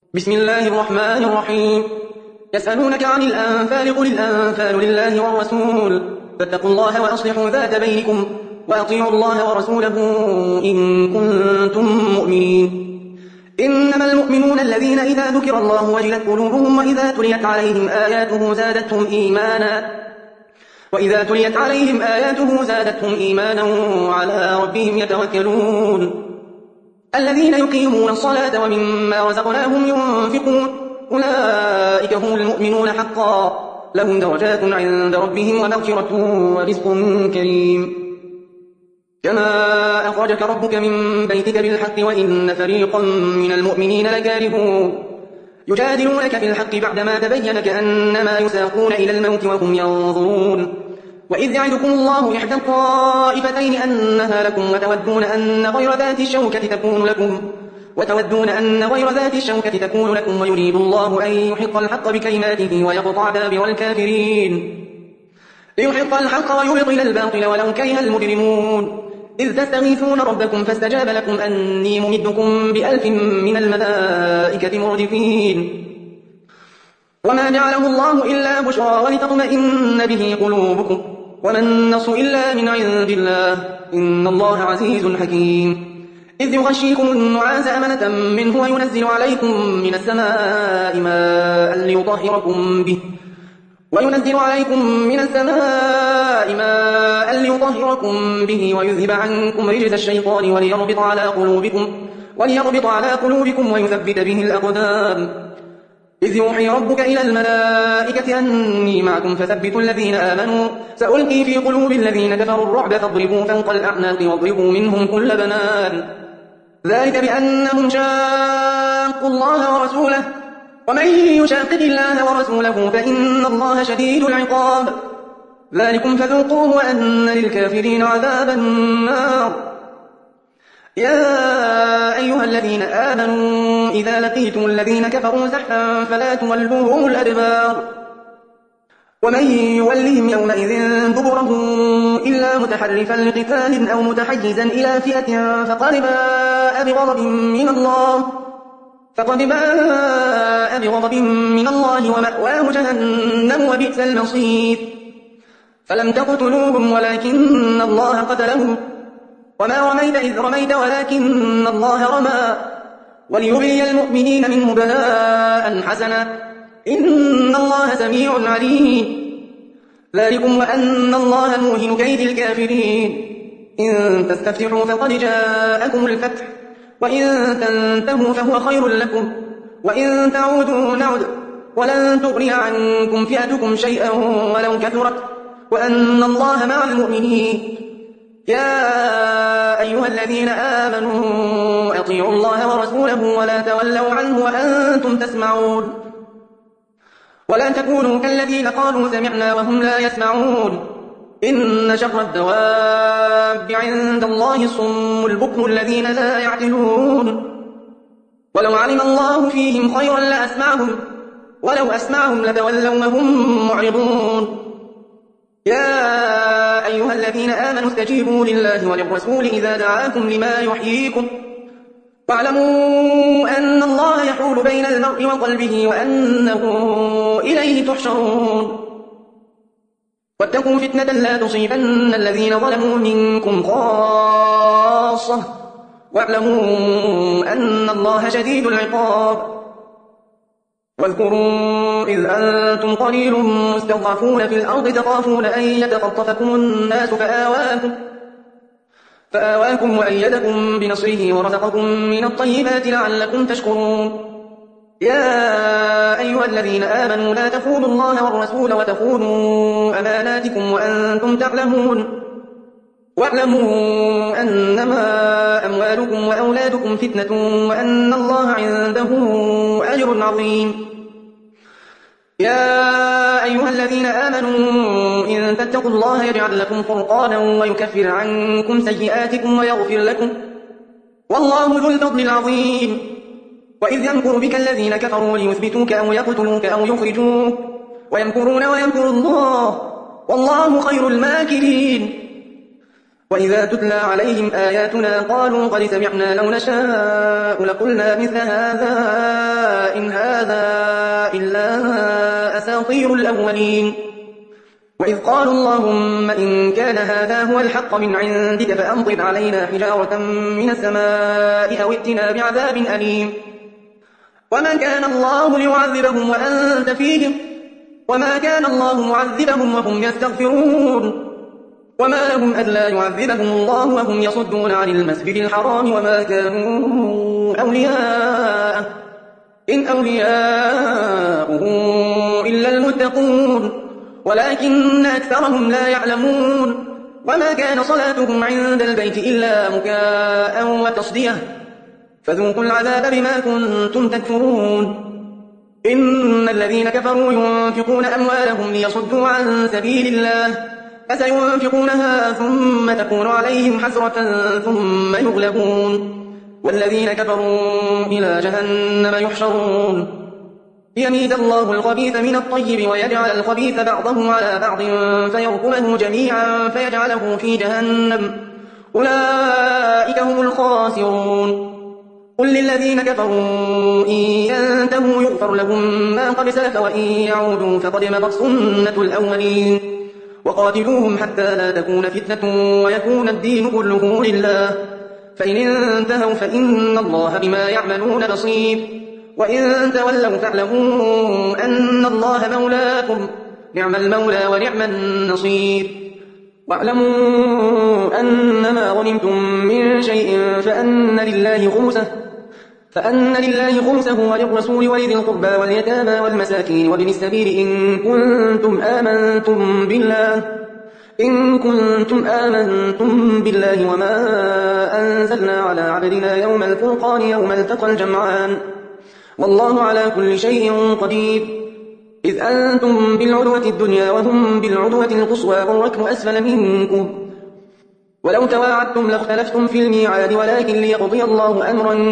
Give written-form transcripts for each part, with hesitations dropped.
بسم الله الرحمن الرحيم. يسألونك عن الأنفال قل الأنفال لله والرسول فاتقوا الله وأصلحوا ذات بينكم وأطيعوا الله ورسوله إن كنتم مؤمنين. إنما المؤمنون الذين إذا ذكر الله وجلت قلوبهم وإذا تليت عليهم آياته زادتهم إيمانا وعلى ربهم يتوكلون. الذين يقيمون الصلاة ومما رزقناهم ينفقون أولئك هم المؤمنون حقا لهم درجات عند ربهم ومغفرة ورزق كريم. كما أخرجك ربك من بيتك بالحق وإن فريقا من المؤمنين لكارهون يجادلونك في الحق بعدما تبين كأنما يساقون إلى الموت وهم ينظرون. وإذ يعدكم الله إحدى الطائفتين أنها لكم وتودون أن غير ذات الشوكة تكون لكم ويريد الله أن يحق الحق بكلماته ويقطع دابر الكافرين ليحق الحق ويبطل الباطل ولو كره المجرمون. إذ تستغيثون ربكم فاستجاب لكم أني ممدكم ب1000 من الملائكة مردفين. وما جعله الله إلا بشرى ولتطمئن به قلوبكم وما النصر إلا من عند الله إن الله عزيز حكيم. إذ يغشيكم النعاس أمنة منه وينزل عليكم من السماء ماء ليطهركم به ويذهب عنكم رجز الشيطان وليربط على قلوبكم ويثبت به الأقدام. إذ يوحي ربك إلى الملائكة أني معكم فثبتوا الذين آمنوا سألقي في قلوب الذين كفروا الرعب فاضربوا فوق الأعناق واضربوا منهم كل بنان. ذلك بأنهم شاقوا الله ورسوله ومن يشاقق الله ورسوله فإن الله شديد العقاب. ذلكم فذوقوه وأن للكافرين عذاب النار. يا أيها الذين آمنوا إذا لقيتم الذين كفروا زحفا فلا تولوهم الأدبار ومن يولهم يومئذ دبره إلا متحرفا لقتال أو متحيزا إلى فئة فقد باء بغضب من الله ومأواه جهنم وبئس المصير. فلم تقتلوهم ولكن الله قتلهم وما رميت إذ رميت ولكن الله رمى وليبلي المؤمنين منه بلاء حسنا إن الله سميع عليم. ذلكم وأن الله موهن كيد الكافرين. إن تستفتحوا فقد جاءكم الفتح وإن تنتهوا فهو خير لكم وإن تعودوا نعد ولن تغني عنكم فئتكم شيئا ولو كثرت وأن الله مع المؤمنين. يا أيها الذين آمنوا أطيعوا الله ورسوله ولا تولوا عنه وأنتم تسمعون ولا تكونوا كالذين قالوا سمعنا وهم لا يسمعون. إن شر الدواب عند الله الصم البكم الذين لا يعقلون. ولو علم الله فيهم خيرا لأسمعهم ولو أسمعهم لتولوا وهم معرضون. يا أيها الذين آمنوا استجيبوا لله وللرسول إذا دعاكم لما يحييكم واعلموا أن الله يحول بين المرء وقلبه وأنه إليه تحشرون. واتقوا فتنة لا تصيبن الذين ظلموا منكم خاصة واعلموا أن الله شديد العقاب. واذكروا إذ أنتم قليل مستضعفون في الأرض تخافون أن يتخطفكم الناس فآواكم وأيدكم بنصره ورزقكم من الطيبات لعلكم تشكرون. يا أيها الذين آمنوا لا تخونوا الله والرسول وتخونوا أماناتكم وأنتم تعلمون. واعلموا أنما أموالكم وأولادكم فتنة وأن الله عنده أجر عظيم. يا أيها الذين آمنوا إن تتقوا الله يجعل لكم فرقانا ويكفر عنكم سيئاتكم ويغفر لكم والله ذو الفضل العظيم. وإذ يمكر بك الذين كفروا ليثبتوك أو يقتلوك أو يخرجوك ويمكرون ويمكر الله والله خير الماكرين. وإذا تتلى عليهم آياتنا قالوا قد سمعنا لو نشاء لقلنا مثل هذا إن أساطير الأولين. وإذ قالوا اللهم إن كان هذا هو الحق من عندك فأمطر علينا حجارة من السماء أو ائتنا بعذاب أليم. وما كان الله ليعذبهم وأنت فيهم وما كان الله معذبهم وهم يستغفرون. وما لهم ألا يعذبهم الله وهم يصدون عن المسجد الحرام وما كانوا أولياءه إن أولياؤه إلا المتقون ولكن أكثرهم لا يعلمون. وما كان صلاتهم عند البيت إلا مكاء وتصدية فذوقوا العذاب بما كنتم تكفرون. إن الذين كفروا ينفقون أموالهم ليصدوا عن سبيل الله فسينفقونها ثم تكون عليهم حسرة ثم يغلبون والذين كفروا إلى جهنم يحشرون. ليميز الله الخبيث من الطيب ويجعل الخبيث بعضه على بعض فيركمه جميعا فيجعله في جهنم أولئك هم الخاسرون. قل للذين كفروا إن ينتهوا يغفر لهم ما قد سلف وإن يعودوا فقد مضت سنة الأولين. وقاتلوهم حتى لا تكون فتنة ويكون الدين كله لله فإن انتهوا فإن الله بما يعملون بصير. وإن تولوا فاعلموا أن الله مولاكم نعم المولى ونعم النصير. واعلموا أنما غنمتم من شيء فأن لله خمسه وللرسول ولذي القربى واليتامى والمساكين وابن السبيل إن كنتم آمنتم بالله وما أنزلنا على عبدنا يوم الفرقان يوم التقى الجمعان والله على كل شيء قدير. إذ أنتم بالعدوة الدنيا وهم بالعدوة القصوى والركب أسفل منكم ولو تواعدتم لاختلفتم في الميعاد ولكن ليقضي الله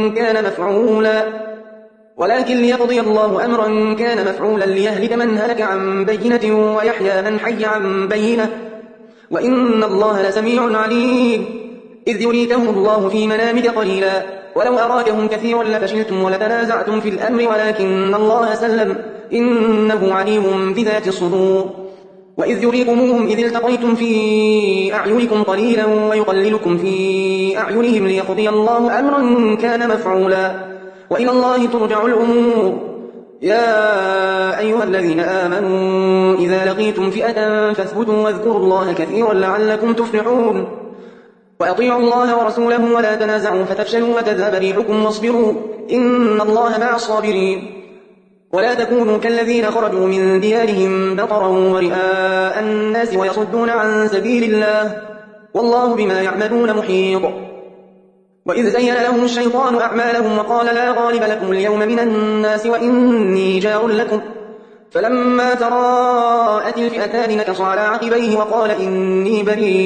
أمرا كان مفعولا ليهلك من هلك عن بينة ويحيى من حي عن بينة وإن الله لسميع عليم. إذ يريكهم الله في منامك قليلا ولو أراكهم كثيرا لفشلتم ولتنازعتم في الأمر ولكن الله سلم إنه عليم بذات الصدور. وإذ يريكموهم إذ التقيتم في أعينكم قليلا ويقللكم في أعينهم ليقضي الله أمرا كان مفعولا وإلى الله ترجع الأمور. يا أيها الذين آمنوا إذا لقيتم فئة فاثبتوا واذكروا الله كثيرا لعلكم تفلحون. وأطيعوا الله ورسوله ولا تنازعوا فتفشلوا وتذهب ريحكم واصبروا إن الله مع الصابرين. ولا تكونوا كالذين خرجوا من ديارهم بطرا ورئاء الناس ويصدون عن سبيل الله والله بما يعملون محيط. وإذ زين لهم الشيطان أعمالهم وقال لا غالب لكم اليوم من الناس وإني جار لكم فلما تراءت الفئتان نكص على عقبيه وقال إني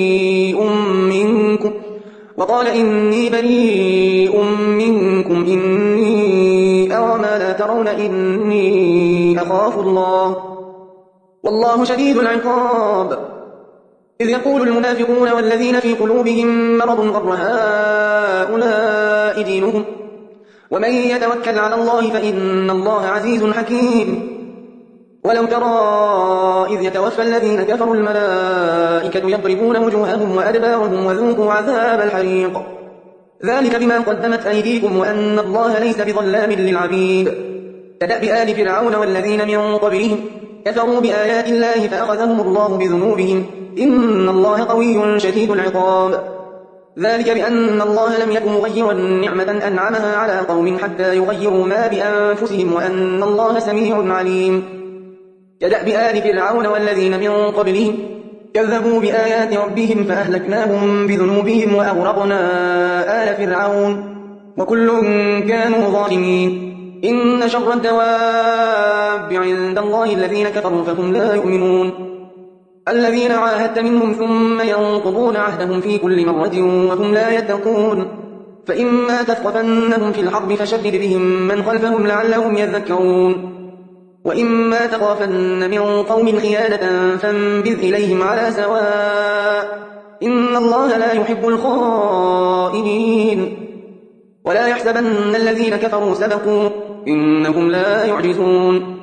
بريء منكم إني أرى ما لا ترون إني أخاف الله والله شديد العقاب. إذ يقول المنافقون والذين في قلوبهم مرض غر هؤلاء دينهم ومن يتوكل على الله فإن الله عزيز حكيم. ولو ترى إذ يتوفى الذين كفروا الملائكة يضربون وجوههم وأدبارهم وذوقوا عذاب الحريق ذلك بما قدمت أيديكم وأن الله ليس بظلام للعبيد. كدأب آل فرعون والذين من قبلهم كفروا بآيات الله فأخذهم الله بذنوبهم إن الله قوي شديد العقاب. ذلك بأن الله لم يكن مغيرا نعمة أنعمها على قوم حتى يغيروا ما بأنفسهم وأن الله سميع عليم. كدأب آل فرعون والذين من قبلهم كذبوا بآيات ربهم فأهلكناهم بذنوبهم وأغرقنا آل فرعون وكل كانوا ظالمين. إن شر الدواب عند الله الذين كفروا فهم لا يؤمنون. الذين عاهدت منهم ثم ينقضون عهدهم في كل مرة وهم لا يتقون. فإما تثقفنهم في الحرب فشدد بهم من خلفهم لعلهم يذكرون. وإما تخافن من قوم خيانة فانبذ إليهم على سواء إن الله لا يحب الخائنين. ولا يحسبن الذين كفروا سبقوا إنهم لا يعجزون.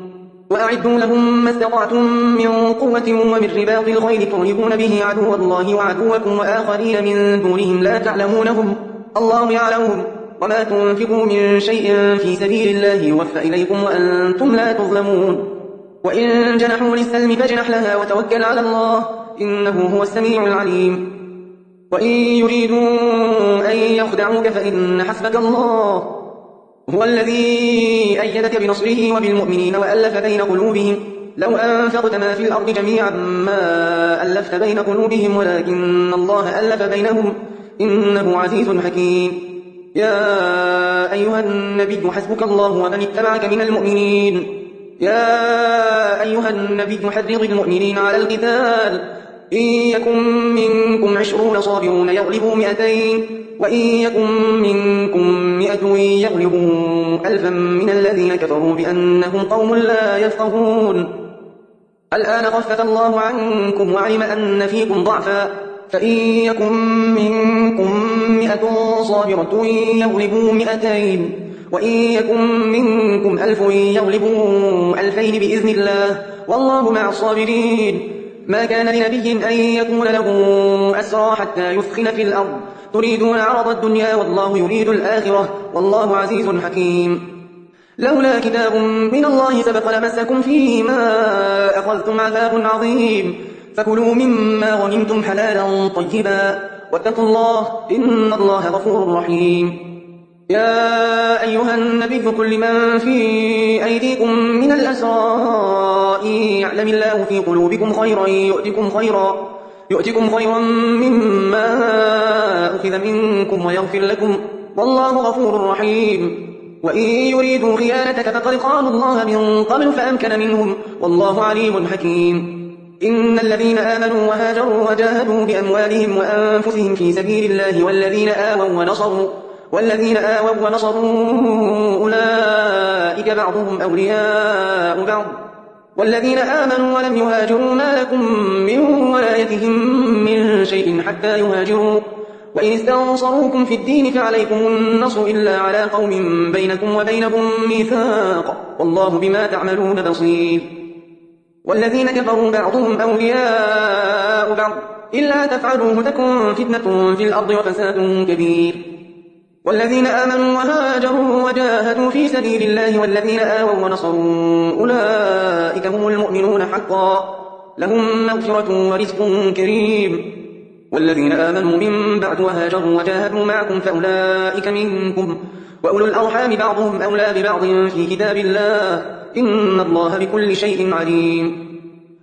وأعدوا لهم ما استطعتم من قوة ومن رباط الخيل ترهبون به عدو الله وعدوكم وآخرين من دونهم لا تعلمونهم الله يعلمهم وما تنفقوا من شيء في سبيل الله يوفى إليكم وأنتم لا تظلمون وإن جنحوا للسلم فاجنح لها وتوكل على الله إنه هو السميع العليم وإن يريدوا أن يخدعوك فإن حسبك الله هو الذي أيدك بنصره وبالمؤمنين وألف بين قلوبهم لو أنفقت ما في الأرض جميعا ما ألفت بين قلوبهم ولكن الله ألف بينهم إنه عزيز حكيم يا أيها النبي حسبك الله ومن اتبعك من المؤمنين يا أيها النبي حرض المؤمنين على القتال إن يكن منكم 20 صابرون يغلبوا 200 وإن يكن منكم 100 يغلبوا 1000 من الذين كفروا بأنهم قوم لا يفقهون الآن خفف الله عنكم وعلم أن فيكم ضعفا فإن يكن منكم 100 صابرة يغلبوا 200 وإن يكن منكم 1000 يغلبوا 2000 بإذن الله والله مع الصابرين ما كان لنبي أن يكون له أسرى حتى يثخن في الأرض تريدون عرض الدنيا والله يريد الآخرة والله عزيز حكيم لولا كتاب من الله سبق لمسكم فيه ما أخذتم عذاب عظيم فكلوا مما غنمتم حلالا طيبا واتقوا الله إن الله غفور رحيم يا أيها النبي كل من في أيديكم من الأسرى يعلم الله في قلوبكم خيرا يؤتكم خيرا مما أخذ منكم ويغفر لكم والله غفور رحيم وإن يريدوا خيانتك فقد خانوا الله من قبل فأمكن منهم والله عليم حكيم إن الذين آمنوا وهاجروا وجاهدوا بأموالهم وأنفسهم في سبيل الله والذين آووا ونصروا أولئك بعضهم أولياء بعض والذين آمنوا ولم يهاجروا ما لكم من ولايتهم من شيء حتى يهاجروا وإن استنصروكم في الدين فعليكم النصر إلا على قوم بينكم وبينهم ميثاق والله بما تعملون بصير والذين كفروا بعضهم أولياء بعض إلا تفعلوه تكن فتنة في الأرض وفساد كبير والذين آمنوا وهاجروا وجاهدوا في سبيل الله والذين آووا ونصروا أولئك هم المؤمنون حقا لهم مغفرة ورزق كريم والذين آمنوا من بعد وهاجروا وجاهدوا معكم فأولئك منكم وأولو الأرحام بعضهم أولى ببعض في كتاب الله إن الله بكل شيء عليم